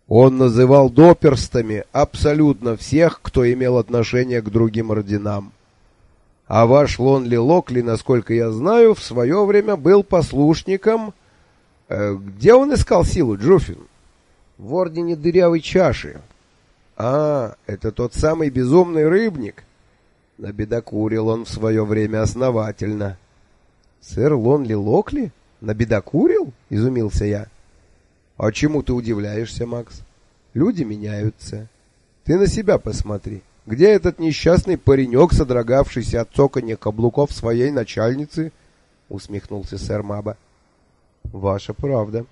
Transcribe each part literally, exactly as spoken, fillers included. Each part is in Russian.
Он называл доперстами абсолютно всех, кто имел отношение к другим орденам. А ваш Лонли Локли, насколько я знаю, в свое время был послушником... Э, где он искал силу, Джуфин? В ордене Дырявой Чаши. А, это тот самый безумный рыбник. Набедокурил он в свое время основательно. Сэр Лонли Локли? Набедокурил? Изумился я. А чему ты удивляешься, Макс? Люди меняются. Ты на себя посмотри. Где этот несчастный паренек, содрогавшийся от цоканья каблуков своей начальницы? Усмехнулся сэр Маба. Ваша правда.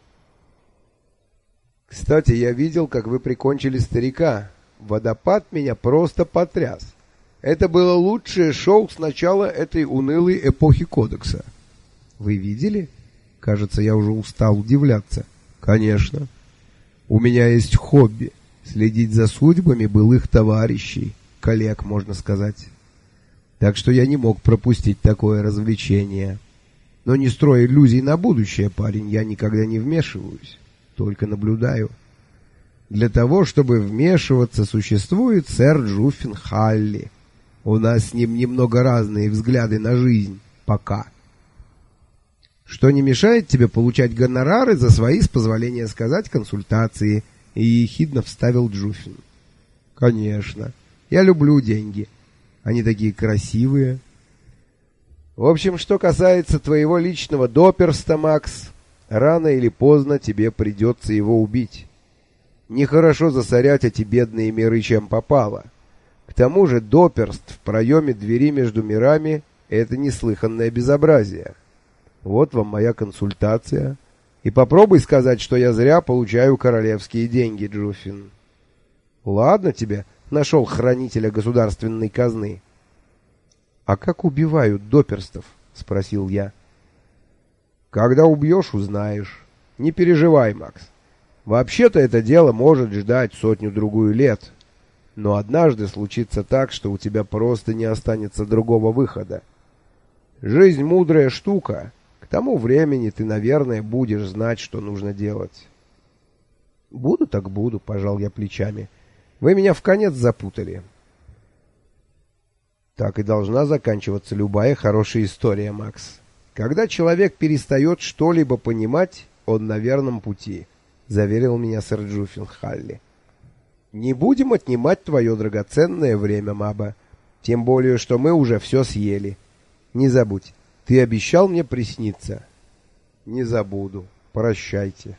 Кстати, я видел, как вы прикончили старика. Водопад меня просто потряс. Это было лучшее шоу с начала этой унылой эпохи Кодекса. Вы видели? Кажется, я уже устал удивляться. Конечно. У меня есть хобби — следить за судьбами былых товарищей, коллег, можно сказать. Так что я не мог пропустить такое развлечение. Но не строй иллюзий на будущее, парень, я никогда не вмешиваюсь, только наблюдаю. Для того, чтобы вмешиваться, существует сэр Джуффин Халли. У нас с ним немного разные взгляды на жизнь, пока. Что не мешает тебе получать гонорары за свои, с позволения сказать, консультации, и ехидно вставил Джуффин. Конечно, я люблю деньги. Они такие красивые. В общем, что касается твоего личного доперста, Макс, рано или поздно тебе придется его убить. Нехорошо засорять эти бедные миры чем попало. К тому же доперст в проеме двери между мирами — это неслыханное безобразие. Вот вам моя консультация. И попробуй сказать, что я зря получаю королевские деньги, Джуффин. Ладно тебе, нашел хранителя государственной казны. А как убивают доперстов? Спросил я. Когда убьешь, узнаешь. Не переживай, Макс. Вообще-то это дело может ждать сотню-другую лет. Но однажды случится так, что у тебя просто не останется другого выхода. Жизнь мудрая штука. К тому времени ты, наверное, будешь знать, что нужно делать. Буду так буду, пожал я плечами. Вы меня вконец запутали. Так и должна заканчиваться любая хорошая история, Макс. Когда человек перестает что-либо понимать, он на верном пути, заверил меня сэр Джуффин Халли. Не будем отнимать твое драгоценное время, Маба. Тем более, что мы уже все съели. Не забудь, ты обещал мне присниться. Не забуду. Прощайте.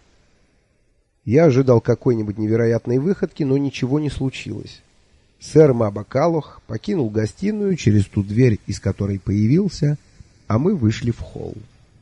Я ожидал какой-нибудь невероятной выходки, но ничего не случилось. Сэр Маба Калох покинул гостиную через ту дверь, из которой появился, а мы вышли в холл.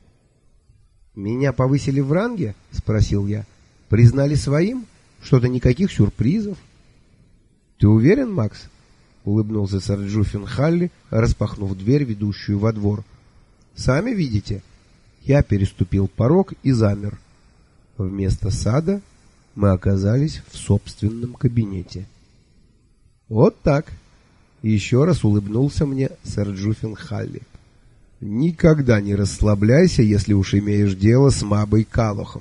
«Меня повысили в ранге?» — спросил я. «Признали своим? Что-то никаких сюрпризов?» «Ты уверен, Макс?» — улыбнулся сэр Джуффин Халли, распахнув дверь, ведущую во двор. «Сами видите?» Я переступил порог и замер. Вместо сада мы оказались в собственном кабинете. «Вот так!» — еще раз улыбнулся мне сэр Джуффин Халли. «Никогда не расслабляйся, если уж имеешь дело с Мабой Калохом».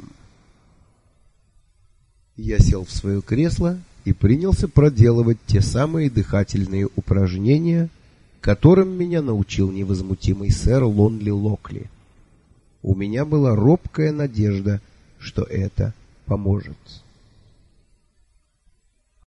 Я сел в свое кресло и принялся проделывать те самые дыхательные упражнения, которым меня научил невозмутимый сэр Лонли Локли. У меня была робкая надежда, что это поможет.